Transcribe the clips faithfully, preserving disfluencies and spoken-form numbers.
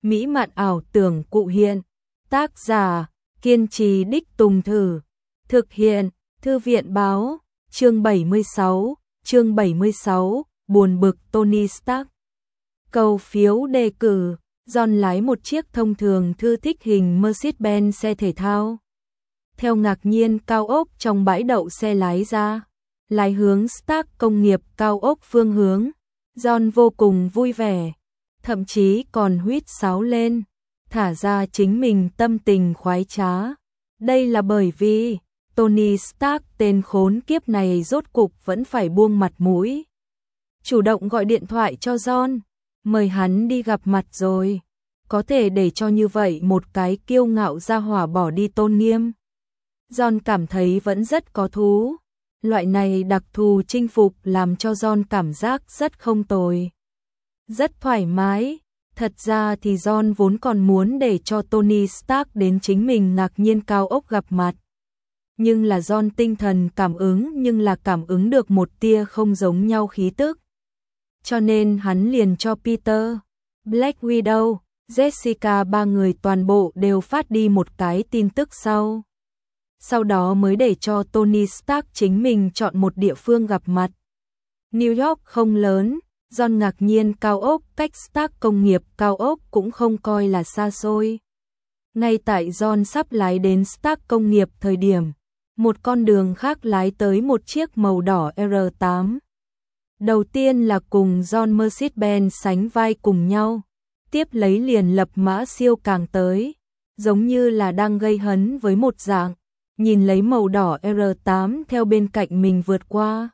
mỹ mạn ảo tưởng cụ hiện. Tác giả, kiên trì đích tùng thử. Thực hiện, Thư viện báo, chương bảy mươi sáu, chương bảy mươi sáu, buồn bực Tony Stark. Cầu phiếu đề cử, John lái một chiếc thông thường thư thích hình Mercedes-Benz xe thể thao. Theo ngạc nhiên cao ốc trong bãi đậu xe lái ra, lái hướng Stark công nghiệp cao ốc phương hướng. John vô cùng vui vẻ, thậm chí còn huýt sáo lên, thả ra chính mình tâm tình khoái trá. Đây là bởi vì Tony Stark tên khốn kiếp này rốt cục vẫn phải buông mặt mũi. Chủ động gọi điện thoại cho John, mời hắn đi gặp mặt rồi. Có thể để cho như vậy một cái kiêu ngạo gia hỏa bỏ đi tôn nghiêm. John cảm thấy vẫn rất có thú. Loại này đặc thù chinh phục làm cho John cảm giác rất không tồi. Rất thoải mái. Thật ra thì John vốn còn muốn để cho Tony Stark đến chính mình ngạc nhiên cao ốc gặp mặt. Nhưng là John tinh thần cảm ứng nhưng là cảm ứng được một tia không giống nhau khí tức. Cho nên hắn liền cho Peter, Black Widow, Jessica ba người toàn bộ đều phát đi một cái tin tức sau. Sau đó mới để cho Tony Stark chính mình chọn một địa phương gặp mặt. New York không lớn, John ngạc nhiên cao ốc cách Stark công nghiệp cao ốc cũng không coi là xa xôi. Ngay tại John sắp lái đến Stark công nghiệp thời điểm, một con đường khác lái tới một chiếc màu đỏ R tám. Đầu tiên là cùng John Mercedes-Benz sánh vai cùng nhau, tiếp lấy liền lập mã siêu càng tới, giống như là đang gây hấn với một dạng, nhìn lấy màu đỏ R tám theo bên cạnh mình vượt qua.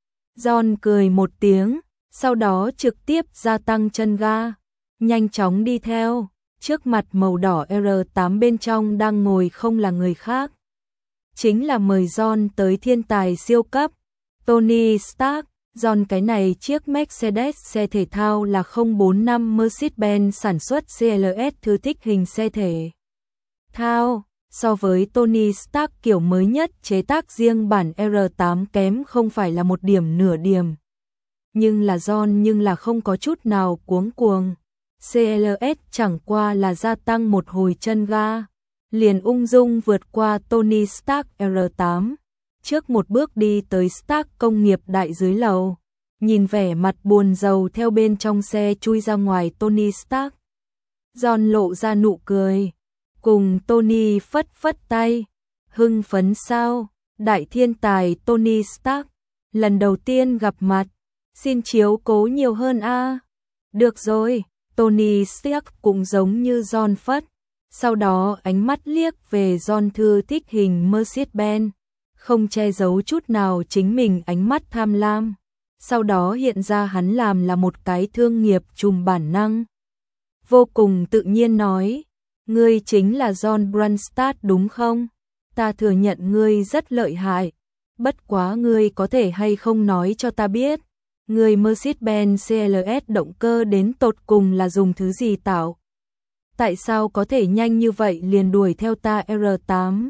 John cười một tiếng, sau đó trực tiếp gia tăng chân ga, nhanh chóng đi theo, trước mặt màu đỏ R tám bên trong đang ngồi không là người khác. Chính là mời John tới thiên tài siêu cấp, Tony Stark. John cái này chiếc Mercedes xe thể thao là không bốn năm Mercedes-Benz sản xuất xê lờ ét thư thích hình xe thể thao. So với Tony Stark kiểu mới nhất chế tác riêng bản R tám kém không phải là một điểm nửa điểm. Nhưng là John nhưng là không có chút nào cuống cuồng. xê lờ ét chẳng qua là gia tăng một hồi chân ga, liền ung dung vượt qua Tony Stark R tám. Trước một bước đi tới Stark công nghiệp đại dưới lầu, nhìn vẻ mặt buồn rầu theo bên trong xe chui ra ngoài Tony Stark. John lộ ra nụ cười, cùng Tony phất phất tay, hưng phấn sao, đại thiên tài Tony Stark, lần đầu tiên gặp mặt, xin chiếu cố nhiều hơn a. Được rồi, Tony Stark cũng giống như John phất, sau đó ánh mắt liếc về John thư thích hình Mercedes-Benz. Không che giấu chút nào chính mình ánh mắt tham lam, sau đó hiện ra hắn làm là một cái thương nghiệp trùm bản năng. Vô cùng tự nhiên nói, ngươi chính là John Brunstad đúng không? Ta thừa nhận ngươi rất lợi hại, bất quá ngươi có thể hay không nói cho ta biết, ngươi Mercedes-Benz xê lờ ét động cơ đến tột cùng là dùng thứ gì tạo? Tại sao có thể nhanh như vậy liền đuổi theo ta R tám?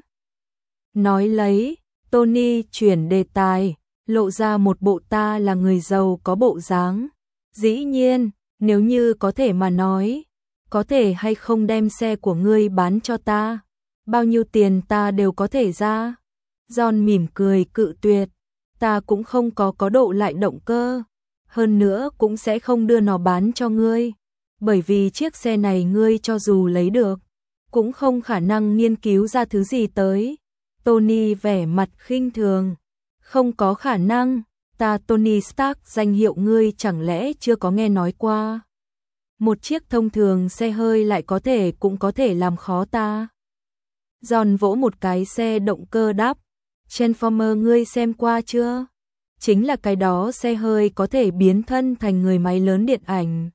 Nói lấy, Tony chuyển đề tài, lộ ra một bộ ta là người giàu có bộ dáng. Dĩ nhiên, nếu như có thể mà nói, có thể hay không đem xe của ngươi bán cho ta, bao nhiêu tiền ta đều có thể ra. John mỉm cười cự tuyệt, ta cũng không có có độ lại động cơ, hơn nữa cũng sẽ không đưa nó bán cho ngươi, bởi vì chiếc xe này ngươi cho dù lấy được, cũng không khả năng nghiên cứu ra thứ gì tới. Tony vẻ mặt khinh thường, không có khả năng, ta Tony Stark danh hiệu ngươi chẳng lẽ chưa có nghe nói qua. Một chiếc thông thường xe hơi lại có thể cũng có thể làm khó ta. John vỗ một cái xe động cơ đáp, Transformer ngươi xem qua chưa? Chính là cái đó xe hơi có thể biến thân thành người máy lớn điện ảnh.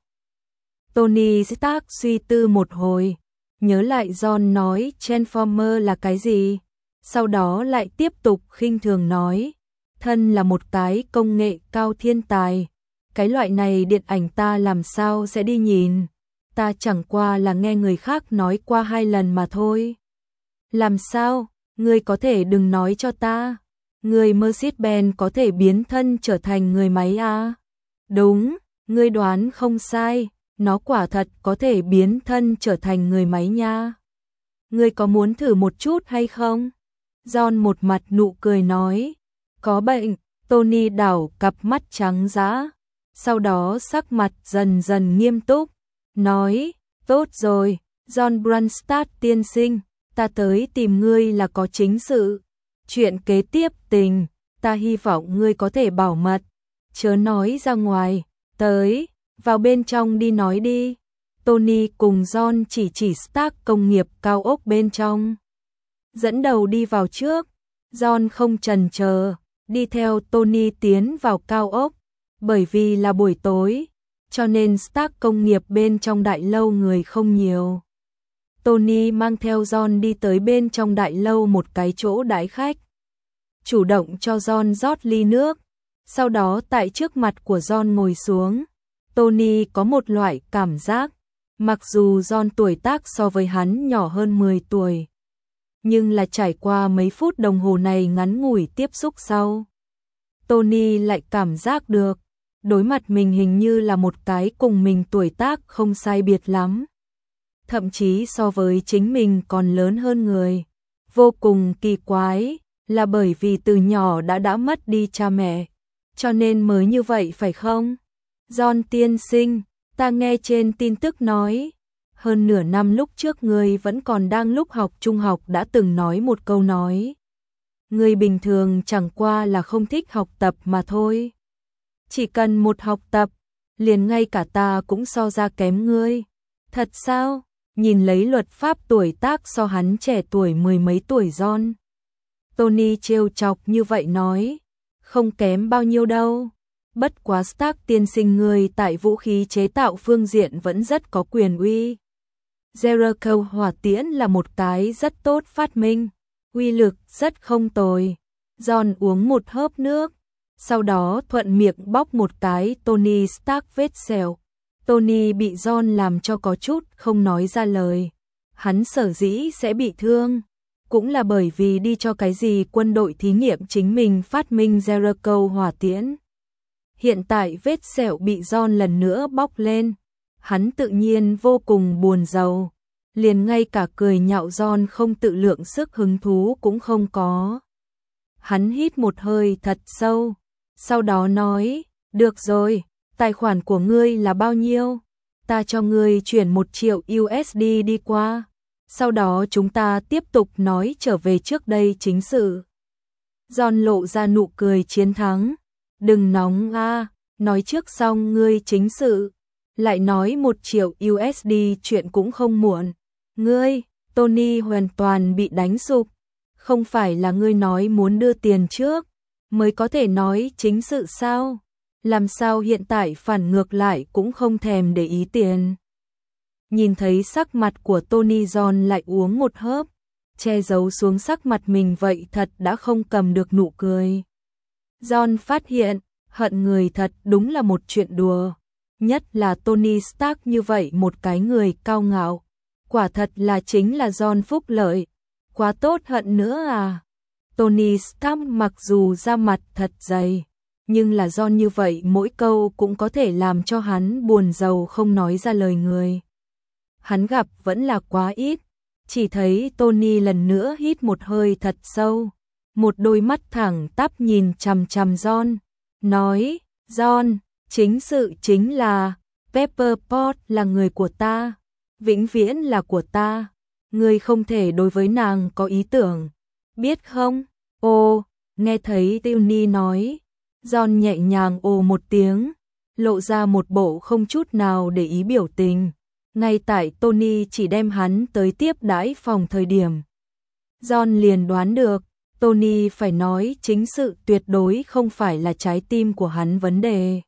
Tony Stark suy tư một hồi, nhớ lại John nói Transformer là cái gì? Sau đó lại tiếp tục khinh thường nói, thân là một cái công nghệ cao thiên tài, cái loại này điện ảnh ta làm sao sẽ đi nhìn, ta chẳng qua là nghe người khác nói qua hai lần mà thôi. Làm sao, ngươi có thể đừng nói cho ta, người Mercedes-Benz có thể biến thân trở thành người máy à? Đúng, ngươi đoán không sai, nó quả thật có thể biến thân trở thành người máy nha. Ngươi có muốn thử một chút hay không? John một mặt nụ cười nói. Có bệnh. Tony đảo cặp mắt trắng dã, sau đó sắc mặt dần dần nghiêm túc, nói, tốt rồi, John Brunstad tiên sinh, ta tới tìm ngươi là có chính sự. Chuyện kế tiếp tình, ta hy vọng ngươi có thể bảo mật, chớ nói ra ngoài, tới, vào bên trong đi nói đi. Tony cùng John chỉ chỉ Stark công nghiệp cao ốc bên trong. Dẫn đầu đi vào trước, John không chần chờ, đi theo Tony tiến vào cao ốc, bởi vì là buổi tối, cho nên Stark công nghiệp bên trong đại lâu người không nhiều. Tony mang theo John đi tới bên trong đại lâu một cái chỗ đãi khách. Chủ động cho John rót ly nước, sau đó tại trước mặt của John ngồi xuống. Tony có một loại cảm giác, mặc dù John tuổi tác so với hắn nhỏ hơn mười tuổi, nhưng là trải qua mấy phút đồng hồ này ngắn ngủi tiếp xúc sau, Tony lại cảm giác được, đối mặt mình hình như là một cái cùng mình tuổi tác không sai biệt lắm. Thậm chí so với chính mình còn lớn hơn người. Vô cùng kỳ quái, là bởi vì từ nhỏ đã đã mất đi cha mẹ, cho nên mới như vậy phải không? John tiên sinh, ta nghe trên tin tức nói, hơn nửa năm lúc trước ngươi vẫn còn đang lúc học trung học đã từng nói một câu nói. Người bình thường chẳng qua là không thích học tập mà thôi. Chỉ cần một học tập, liền ngay cả ta cũng so ra kém ngươi. Thật sao? Nhìn lấy luật pháp tuổi tác so hắn trẻ tuổi mười mấy tuổi John. Tony trêu chọc như vậy nói, không kém bao nhiêu đâu. Bất quá Stark tiên sinh ngươi tại vũ khí chế tạo phương diện vẫn rất có quyền uy. Jericho hỏa tiễn là một cái rất tốt phát minh, uy lực rất không tồi. John uống một hớp nước, sau đó thuận miệng bóc một cái Tony Stark vết sẹo. Tony bị John làm cho có chút không nói ra lời. Hắn sở dĩ sẽ bị thương, cũng là bởi vì đi cho cái gì quân đội thí nghiệm chính mình phát minh Jericho hỏa tiễn. Hiện tại vết sẹo bị John lần nữa bóc lên, hắn tự nhiên vô cùng buồn rầu, liền ngay cả cười nhạo John không tự lượng sức hứng thú cũng không có. Hắn hít một hơi thật sâu, sau đó nói, được rồi, tài khoản của ngươi là bao nhiêu? Ta cho ngươi chuyển một triệu u ét đê đi qua, sau đó chúng ta tiếp tục nói trở về trước đây chính sự. John lộ ra nụ cười chiến thắng, đừng nóng a, nói trước xong ngươi chính sự, lại nói một triệu u ét đê chuyện cũng không muộn. Ngươi, Tony hoàn toàn bị đánh sụp, không phải là ngươi nói muốn đưa tiền trước, mới có thể nói chính sự sao? Làm sao hiện tại phản ngược lại cũng không thèm để ý tiền. Nhìn thấy sắc mặt của Tony, John lại uống một hớp, che giấu xuống sắc mặt mình vậy thật đã không cầm được nụ cười. John phát hiện, hận người thật đúng là một chuyện đùa, nhất là Tony Stark như vậy một cái người cao ngạo, quả thật là chính là John phúc lợi, quá tốt hận nữa à. Tony Stark mặc dù da mặt thật dày, nhưng là John như vậy mỗi câu cũng có thể làm cho hắn buồn rầu không nói ra lời người. Hắn gặp vẫn là quá ít, chỉ thấy Tony lần nữa hít một hơi thật sâu, một đôi mắt thẳng tắp nhìn chằm chằm John, nói, John, chính sự chính là, Pepper Pot là người của ta, vĩnh viễn là của ta, ngươi không thể đối với nàng có ý tưởng, biết không? Ô, nghe thấy Tony nói, John nhẹ nhàng ồ một tiếng, lộ ra một bộ không chút nào để ý biểu tình. Ngay tại Tony chỉ đem hắn tới tiếp đãi phòng thời điểm, John liền đoán được, Tony phải nói chính sự tuyệt đối không phải là trái tim của hắn vấn đề,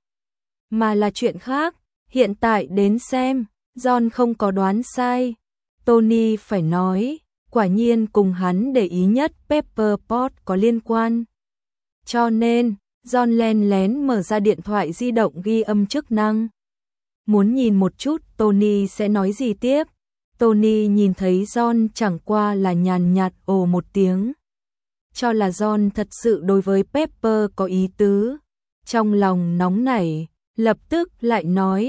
mà là chuyện khác. Hiện tại đến xem, John không có đoán sai. Tony phải nói, quả nhiên cùng hắn để ý nhất Pepper Pot có liên quan. Cho nên, John len lén mở ra điện thoại di động ghi âm chức năng. Muốn nhìn một chút Tony sẽ nói gì tiếp. Tony nhìn thấy John chẳng qua là nhàn nhạt ồ một tiếng. Cho là John thật sự đối với Pepper có ý tứ. Trong lòng nóng nảy, lập tức lại nói,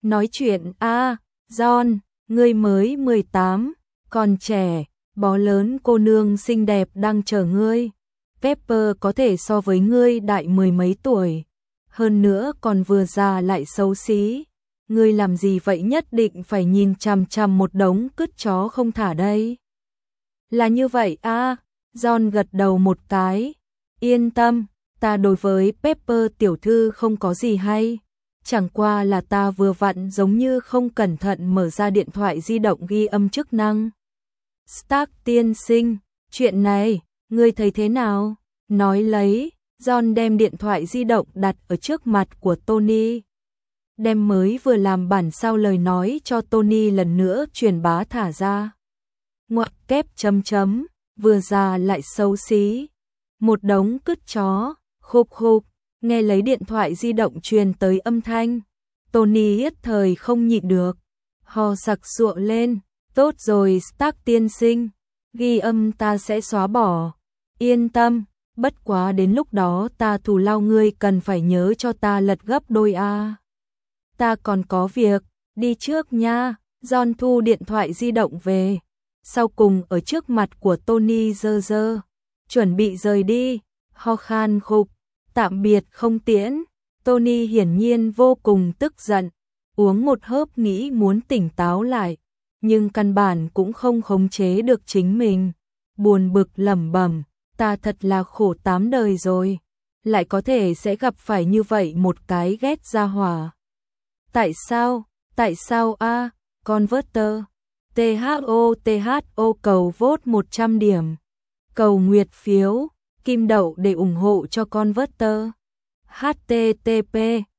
Nói chuyện a, à, John, ngươi mới mười tám, còn trẻ, bó lớn cô nương xinh đẹp đang chờ ngươi. Pepper có thể so với ngươi đại mười mấy tuổi, hơn nữa còn vừa già lại xấu xí. Ngươi làm gì vậy, nhất định phải nhìn chằm chằm một đống cứt chó không thả đây. Là như vậy a, à, John gật đầu một cái. Yên tâm, ta đối với Pepper tiểu thư không có gì hay. Chẳng qua là ta vừa vặn giống như không cẩn thận mở ra điện thoại di động ghi âm chức năng. Stark tiên sinh, chuyện này, ngươi thấy thế nào? Nói lấy, John đem điện thoại di động đặt ở trước mặt của Tony. Đem mới vừa làm bản sao lời nói cho Tony lần nữa truyền bá thả ra. Ngoặc kép chấm chấm, vừa già lại xấu xí. Một đống cứt chó, khục khục, nghe lấy điện thoại di động truyền tới âm thanh. Tony nhất thời không nhịn được, ho sặc sụa lên. Tốt rồi Stark tiên sinh, ghi âm ta sẽ xóa bỏ. Yên tâm, bất quá đến lúc đó ta thù lao ngươi cần phải nhớ cho ta lật gấp đôi a. Ta còn có việc, đi trước nha. John thu điện thoại di động về, sau cùng ở trước mặt của Tony dơ dơ, chuẩn bị rời đi, ho khan khục, tạm biệt không tiễn. Tony hiển nhiên vô cùng tức giận, uống một hớp nghĩ muốn tỉnh táo lại, nhưng căn bản cũng không khống chế được chính mình, buồn bực lẩm bẩm, ta thật là khổ tám đời rồi, lại có thể sẽ gặp phải như vậy một cái ghét gia hỏa. Tại sao, tại sao a, Converter, tê hát o tê hát o cầu vote một trăm điểm, cầu nguyệt phiếu, kim đậu để ủng hộ cho Converter. http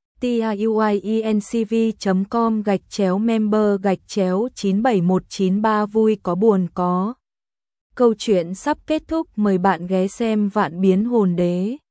tiuiencv chấm com gạch chéo member gạch chéo chín bảy một chín ba vui có buồn có. Câu chuyện sắp kết thúc, mời bạn ghé xem Vạn Biến Hồn Đế.